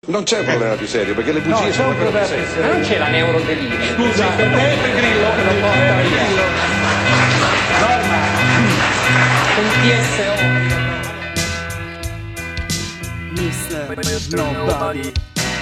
Non c'è un problema più serio, perché le bugie sono un problema più serio. Ma non c'è la neurodelirio. Scusa, per me è Grillo che lo porta via. Norma, un PSO. Mr. Nobody.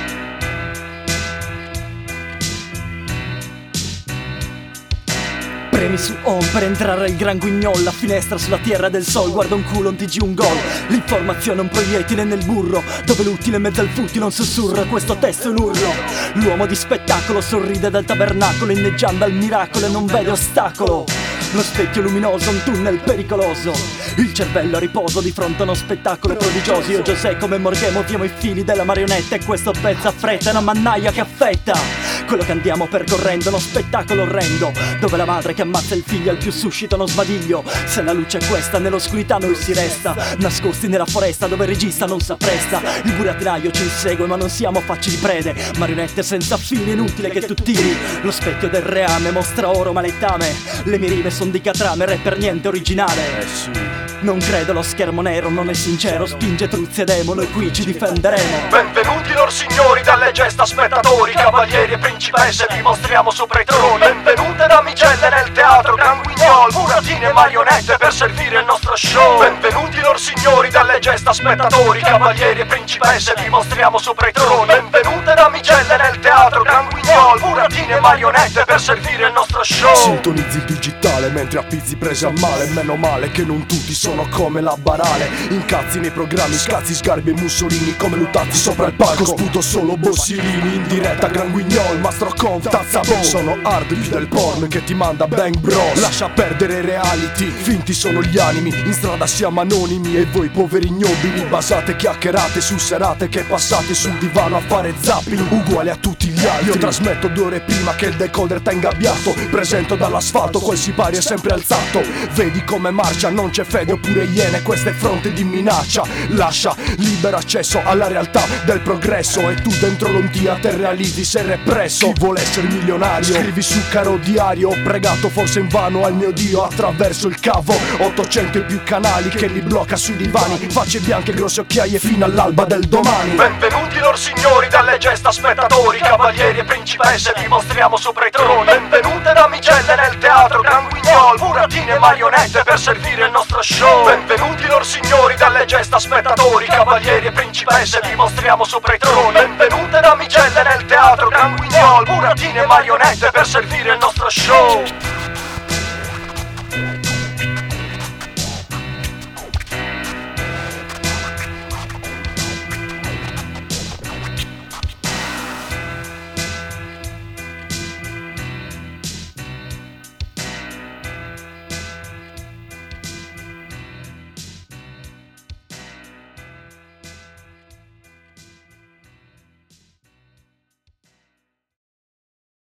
Premi su on per entrare al Gran Guignol. La finestra sulla Tierra del Sol. Guarda un culo, un TG, un gol. L'informazione è un proiettile nel burro, dove l'utile in mezzo al futile non sussurra. Questo testo è un urlo. L'uomo di spettacolo sorride dal tabernacolo, inneggiando al miracolo e non vede ostacolo. Lo specchio luminoso, un tunnel pericoloso. Il cervello a riposo di fronte a uno spettacolo prodigioso. Io Giuseppe come Morghe muoviamo i fili della marionetta, e questo pezzo a fretta è una mannaia che affetta quello che andiamo percorrendo, uno spettacolo orrendo, dove la madre che ammazza il figlio al più suscita uno sbadiglio. Se la luce è questa, nell'oscurità noi si resta, nascosti nella foresta dove il regista non s'appresta. Il burattinaio ci insegue ma non siamo facili prede, marionette senza fine, inutile che tu tiri. Lo specchio del reame mostra oro ma letame, le mie rime son di catrame, re per niente originale. Non credo lo schermo nero non è sincero, spinge truzzi e demo, noi qui ci difenderemo. Benvenuti lor signori, dalle gesta spettatori, cavalieri e principesse, vi mostriamo sopra i troni. Benvenute damigelle nel teatro Gran Guignol, burattine e marionette per servire il nostro show. Benvenuti lor signori, dalle gesta spettatori, cavalieri e principesse, vi mostriamo sopra i troni. Benvenute damigelle nel teatro Gran Guignol, burattine e marionette per servire il nostro show. Sintonizzi il digitale mentre appizzi presi a male, meno male che non tutti sono come la Barale. Incazzi nei programmi, scazzi, Sgarbi e Mussolini come lutazzi sopra il palco. Sputo solo Bossilini in diretta Gran Guignol, Mastro Conf, Tazzabo. Sono hard più del porn che ti manda Bang Bros. Lascia perdere reality, finti sono gli animi. In strada siamo anonimi e voi poveri ignobili basate chiacchierate su serate che passate sul divano a fare zapping uguali a tutti gli altri. Io trasmetto 2 ore prima che il decoder t'ha ingabbiato, presento dall'asfalto quel sipario è sempre alzato. Vedi come marcia, non c'è fede oppure iene, questo è fronte di minaccia. Lascia libero accesso alla realtà del progresso, e tu dentro l'ontia te realizzi sei represso. Chi vuole essere milionario scrivi su caro diario, ho pregato forse invano al mio Dio attraverso il cavo. 800 e più canali che li blocca sui divani, facce bianche, grosse occhiaie fino all'alba del domani. Benvenuti lor signori, dalle gesta spettatori, cavalieri e principesse, vi mostriamo sopra i troni. Benvenute damigelle nel teatro Gran Guignol, burattine e marionette per servire il nostro show. Benvenuti lor signori, dalle gesta spettatori, cavalieri e principesse, vi mostriamo sopra i troni. Benvenute damigelle nel teatro Gran Guignol, burattine e marionette per servire il nostro show.